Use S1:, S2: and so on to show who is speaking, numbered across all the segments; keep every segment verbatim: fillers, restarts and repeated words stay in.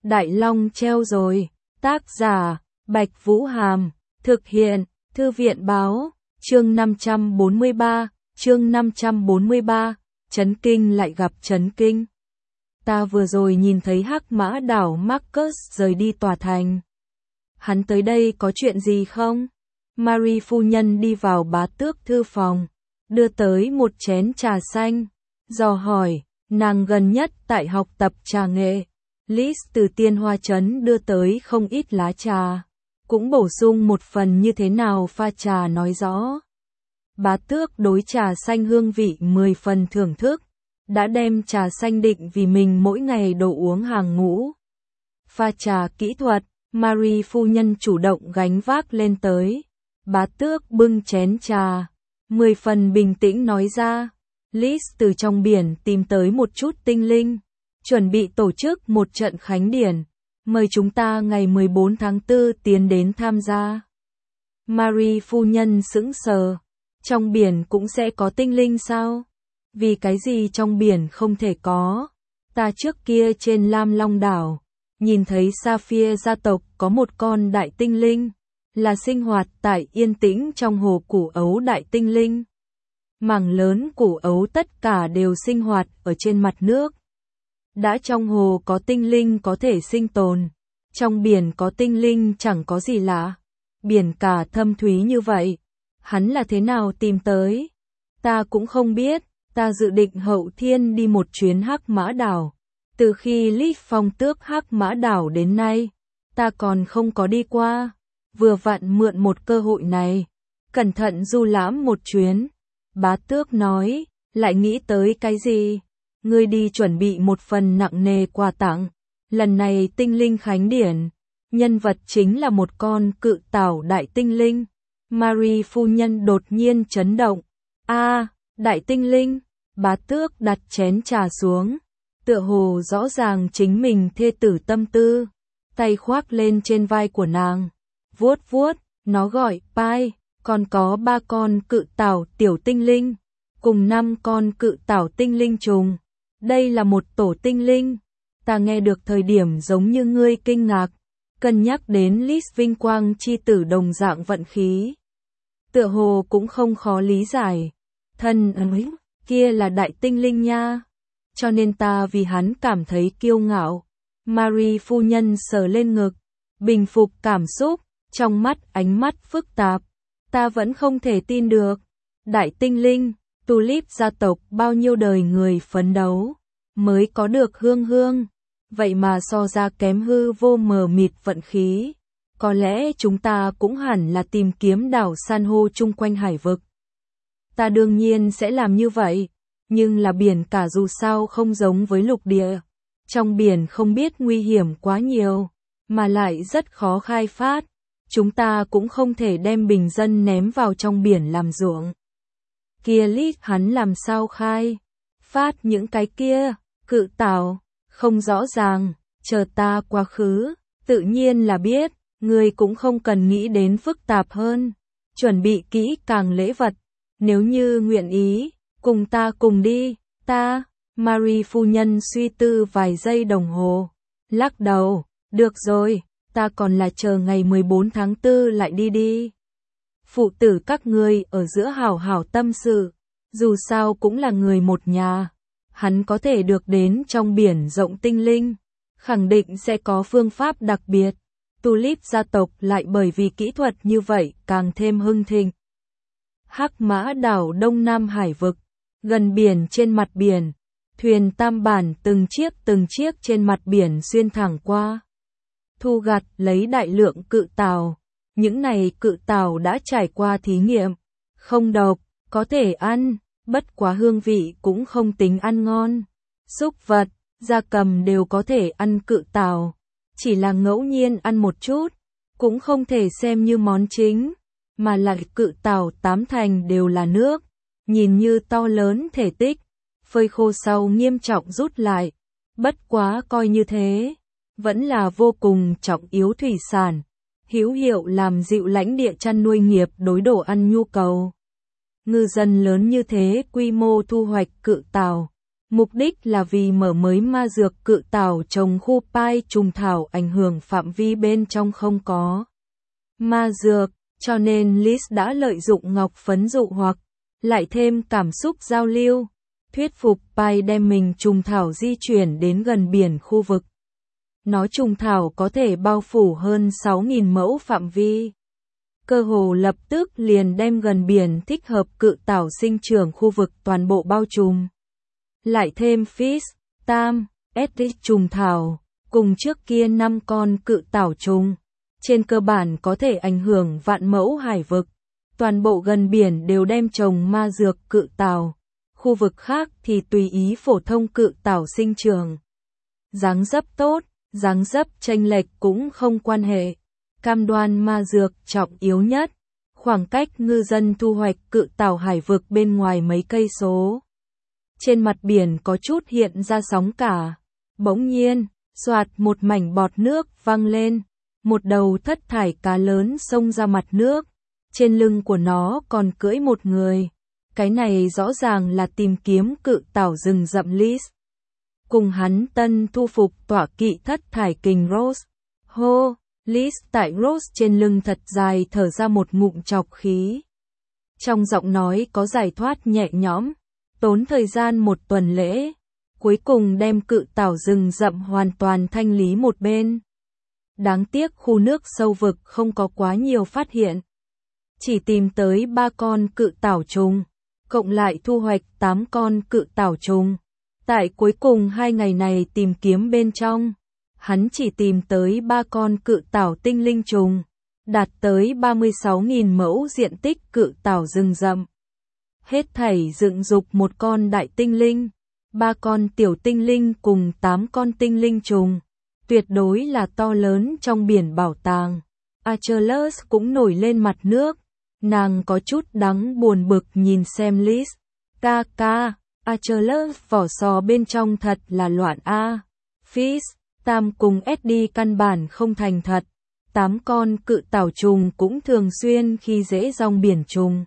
S1: Đại Long treo rồi. Tác giả, Bạch Vũ Hàm. Thực hiện, Thư viện Báo. Chương năm trăm bốn mươi ba, chương năm trăm bốn mươi ba, chấn kinh lại gặp chấn kinh. Ta vừa rồi nhìn thấy Hắc Mã Đảo Marcus rời đi tòa thành. Hắn tới đây có chuyện gì không? Marie phu nhân đi vào bá tước thư phòng, đưa tới một chén trà xanh, dò hỏi, nàng gần nhất tại học tập trà nghệ. Liz từ Tiên Hoa Trấn đưa tới không ít lá trà, cũng bổ sung một phần như thế nào pha trà nói rõ. Bá tước đối trà xanh hương vị mười phần thưởng thức, đã đem trà xanh định vì mình mỗi ngày đồ uống hàng ngũ. Pha trà kỹ thuật, Marie phu nhân chủ động gánh vác lên tới. Bá tước bưng chén trà, mười phần bình tĩnh nói ra, Liz từ trong biển tìm tới một chút tinh linh, chuẩn bị tổ chức một trận khánh điển, mời chúng ta ngày mười bốn tháng tư tiến đến tham gia. Marie phu nhân sững sờ, trong biển cũng sẽ có tinh linh sao? Vì cái gì trong biển không thể có? Ta trước kia trên Lam Long đảo, nhìn thấy Sapphire gia tộc có một con đại tinh linh, là sinh hoạt tại yên tĩnh trong hồ củ ấu đại tinh linh. Mảng lớn củ ấu tất cả đều sinh hoạt ở trên mặt nước. Đã trong hồ có tinh linh có thể sinh tồn, trong biển có tinh linh chẳng có gì lạ. Biển cả thâm thúy như vậy, hắn là thế nào tìm tới? Ta cũng không biết, ta dự định hậu thiên đi một chuyến Hắc Mã Đảo. Từ khi Liz phong tước Hắc Mã Đảo đến nay, ta còn không có đi qua. Vừa vặn mượn một cơ hội này, cẩn thận du lãm một chuyến. Bá tước nói, lại nghĩ tới cái gì? Ngươi đi chuẩn bị một phần nặng nề quà tặng. Lần này tinh linh khánh điển, nhân vật chính là một con cự tảo đại tinh linh. Marie phu nhân đột nhiên chấn động. A, đại tinh linh. Bá tước đặt chén trà xuống, tựa hồ rõ ràng chính mình thê tử tâm tư, tay khoác lên trên vai của nàng, vuốt vuốt, nó gọi Pai, còn có ba con cự tảo tiểu tinh linh, cùng năm con cự tảo tinh linh trùng. Đây là một tổ tinh linh. Ta nghe được thời điểm giống như ngươi kinh ngạc, cân nhắc đến Liz vinh quang chi tử đồng dạng vận khí. Tựa hồ cũng không khó lý giải. Thân ấy, kia là đại tinh linh nha. Cho nên ta vì hắn cảm thấy kiêu ngạo. Marie phu nhân sờ lên ngực, bình phục cảm xúc, trong mắt ánh mắt phức tạp. Ta vẫn không thể tin được. Đại tinh linh, Tulip gia tộc bao nhiêu đời người phấn đấu, mới có được hương hương. Vậy mà so ra kém hư vô mờ mịt vận khí. Có lẽ chúng ta cũng hẳn là tìm kiếm đảo san hô chung quanh hải vực. Ta đương nhiên sẽ làm như vậy. Nhưng là biển cả dù sao không giống với lục địa. Trong biển không biết nguy hiểm quá nhiều, mà lại rất khó khai phát. Chúng ta cũng không thể đem bình dân ném vào trong biển làm ruộng. Kia Liz hắn làm sao khai phát những cái kia, cự tảo, không rõ ràng, chờ ta quá khứ, tự nhiên là biết, người cũng không cần nghĩ đến phức tạp hơn, chuẩn bị kỹ càng lễ vật, nếu như nguyện ý, cùng ta cùng đi, ta, Marie phu nhân suy tư vài giây đồng hồ, lắc đầu, được rồi, ta còn là chờ ngày mười bốn tháng tư lại đi đi. Phụ tử các ngươi ở giữa hảo hảo tâm sự, dù sao cũng là người một nhà, hắn có thể được đến trong biển rộng tinh linh, khẳng định sẽ có phương pháp đặc biệt. Tulip gia tộc lại bởi vì kỹ thuật như vậy càng thêm hưng thịnh. Hắc Mã Đảo Đông Nam Hải vực, gần biển trên mặt biển, thuyền tam bản từng chiếc từng chiếc trên mặt biển xuyên thẳng qua, thu gặt lấy đại lượng cự tảo. Những này cự tảo đã trải qua thí nghiệm, không độc, có thể ăn, bất quá hương vị cũng không tính ăn ngon. Súc vật, gia cầm đều có thể ăn cự tảo, chỉ là ngẫu nhiên ăn một chút, cũng không thể xem như món chính, mà lại cự tảo tám thành đều là nước, nhìn như to lớn thể tích, phơi khô sau nghiêm trọng rút lại, bất quá coi như thế, vẫn là vô cùng trọng yếu thủy sản. Hữu hiệu làm dịu lãnh địa chăn nuôi nghiệp đối đồ ăn nhu cầu. Ngư dân lớn như thế quy mô thu hoạch cự tảo, Mục đích là vì mở mới ma dược cự tảo trồng khu pai trùng thảo ảnh hưởng phạm vi bên trong không có ma dược, cho nên Liz đã lợi dụng ngọc phấn dụ hoặc, lại thêm cảm xúc giao lưu, thuyết phục pai đem mình trùng thảo di chuyển đến gần biển khu vực. Nó trùng thảo có thể bao phủ hơn sáu nghìn mẫu phạm vi. Cơ hồ lập tức liền đem gần biển thích hợp cự tảo sinh trưởng khu vực toàn bộ bao trùm. Lại thêm Fish, Tam, Edric trùng thảo, cùng trước kia năm con cự tảo trùng. Trên cơ bản có thể ảnh hưởng vạn mẫu hải vực. Toàn bộ gần biển đều đem trồng ma dược cự tảo. Khu vực khác thì tùy ý phổ thông cự tảo sinh trưởng. Dáng dấp tốt, dáng dấp chênh lệch cũng không quan hệ. Cam đoan ma dược trọng yếu nhất. Khoảng cách ngư dân thu hoạch cự tảo hải vực bên ngoài mấy cây số. Trên mặt biển có chút hiện ra sóng cả. Bỗng nhiên, xoạt một mảnh bọt nước văng lên. Một đầu thất thải cá lớn xông ra mặt nước. Trên lưng của nó còn cưỡi một người. Cái này rõ ràng là tìm kiếm cự tảo rừng rậm Liz. Cùng hắn tân thu phục tọa kỵ thất thải kình Rose. Hô, Liz tại Rose trên lưng thật dài thở ra một ngụm trọc khí. Trong giọng nói có giải thoát nhẹ nhõm. Tốn thời gian một tuần lễ. Cuối cùng đem cự tảo rừng rậm hoàn toàn thanh lý một bên. Đáng tiếc khu nước sâu vực không có quá nhiều phát hiện. Chỉ tìm tới ba con cự tảo trùng, cộng lại thu hoạch tám con cự tảo trùng. Tại cuối cùng hai ngày này tìm kiếm bên trong, hắn chỉ tìm tới ba con cự tảo tinh linh trùng, đạt tới ba mươi sáu nghìn mẫu diện tích cự tảo rừng rậm. Hết thảy dựng dục một con đại tinh linh, ba con tiểu tinh linh cùng tám con tinh linh trùng. Tuyệt đối là to lớn trong biển bảo tàng. Achilles cũng nổi lên mặt nước. Nàng có chút đắng buồn bực nhìn xem Liz. Ca ca, Achilles vỏ sò bên trong thật là loạn a. Fish, Tam cùng Eddie căn bản không thành thật. Tám con cự tảo trùng cũng thường xuyên khi dễ rong biển trùng.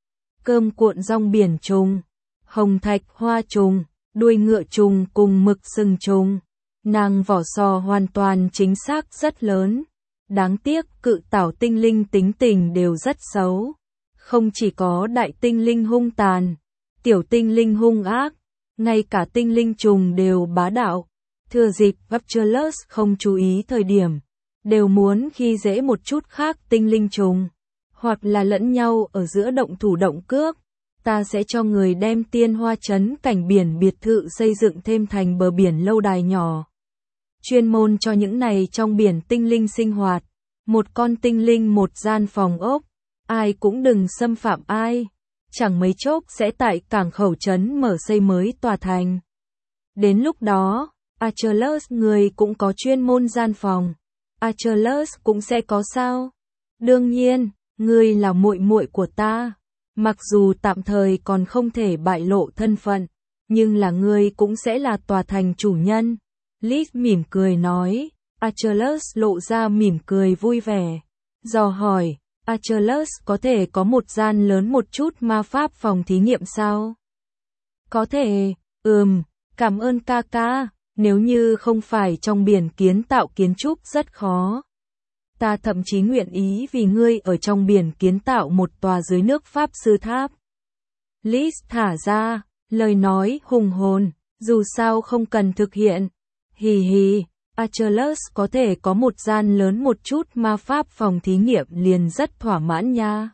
S1: Cơm cuộn rong biển trùng, hồng thạch hoa trùng, đuôi ngựa trùng cùng mực sừng trùng. Nàng vỏ sò hoàn toàn chính xác rất lớn. Đáng tiếc cự tảo tinh linh tính tình đều rất xấu. Không chỉ có đại tinh linh hung tàn, tiểu tinh linh hung ác, ngay cả tinh linh trùng đều bá đạo. Thừa dịp Achilles không chú ý thời điểm, đều muốn khi dễ một chút khác tinh linh trùng, hoặc là lẫn nhau ở giữa động thủ động cước. Ta sẽ cho người đem tiên hoa trấn cảnh biển biệt thự xây dựng thêm thành bờ biển lâu đài nhỏ. Chuyên môn cho những này trong biển tinh linh sinh hoạt. Một con tinh linh một gian phòng ốc. Ai cũng đừng xâm phạm ai. Chẳng mấy chốc sẽ tại cảng khẩu trấn mở xây mới tòa thành. Đến lúc đó, Achilles người cũng có chuyên môn gian phòng. Achilles cũng sẽ có sao? Đương nhiên, ngươi là muội muội của ta. Mặc dù tạm thời còn không thể bại lộ thân phận, nhưng là ngươi cũng sẽ là tòa thành chủ nhân. Liz mỉm cười nói. Achilles lộ ra mỉm cười vui vẻ. Dò hỏi, Achilles có thể có một gian lớn một chút ma pháp phòng thí nghiệm sao? Có thể, ừm, cảm ơn ca ca, nếu như không phải trong biển kiến tạo kiến trúc rất khó. Ta thậm chí nguyện ý vì ngươi ở trong biển kiến tạo một tòa dưới nước pháp sư tháp. Liz thả ra, lời nói hùng hồn, dù sao không cần thực hiện. Hì hì, Achilles có thể có một gian lớn một chút ma pháp phòng thí nghiệm liền rất thỏa mãn nha.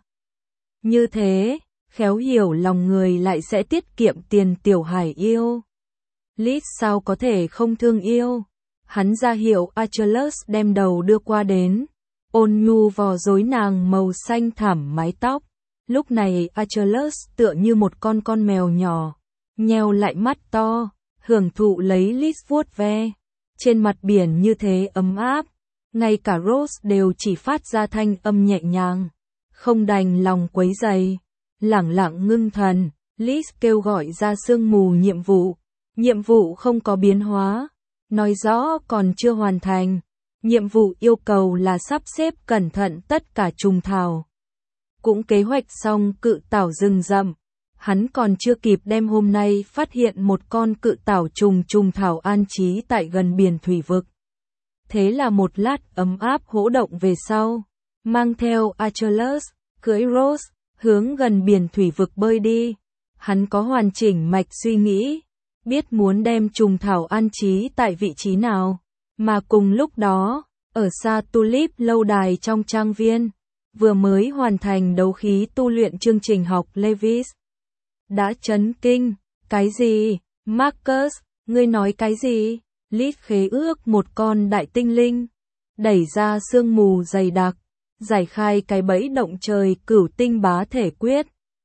S1: Như thế, khéo hiểu lòng người lại sẽ tiết kiệm tiền tiểu hải yêu. Liz sao có thể không thương yêu. Hắn ra hiệu Achilles đem đầu đưa qua đến. Ôn nhu vò rối nàng màu xanh thẳm mái tóc. Lúc này Achilles tựa như một con con mèo nhỏ. Nheo lại mắt to, hưởng thụ lấy Liz vuốt ve. Trên mặt biển như thế ấm áp. Ngay cả Rose đều chỉ phát ra thanh âm nhẹ nhàng. Không đành lòng quấy rầy. Lẳng lặng ngưng thần, Liz kêu gọi ra sương mù nhiệm vụ. Nhiệm vụ không có biến hóa. Nói rõ còn chưa hoàn thành. Nhiệm vụ yêu cầu là sắp xếp cẩn thận tất cả trùng thảo. Cũng kế hoạch xong cự tảo rừng rậm. Hắn còn chưa kịp đem hôm nay phát hiện một con cự tảo trùng trùng thảo an trí tại gần biển thủy vực. Thế là một lát ấm áp hỗ động về sau, mang theo Achilles, cưỡi Rose, hướng gần biển thủy vực bơi đi. Hắn có hoàn chỉnh mạch suy nghĩ, biết muốn đem trùng thảo an trí tại vị trí nào. Mà cùng lúc đó, ở xa Tulip lâu đài trong trang viên, vừa mới hoàn thành đấu khí tu luyện chương trình học Levis. Đã chấn kinh, cái gì? Marcus, ngươi nói cái gì? Lít khế ước một con đại tinh linh, đẩy ra sương mù dày đặc, giải khai cái bẫy động trời cửu tinh bá thể quyết.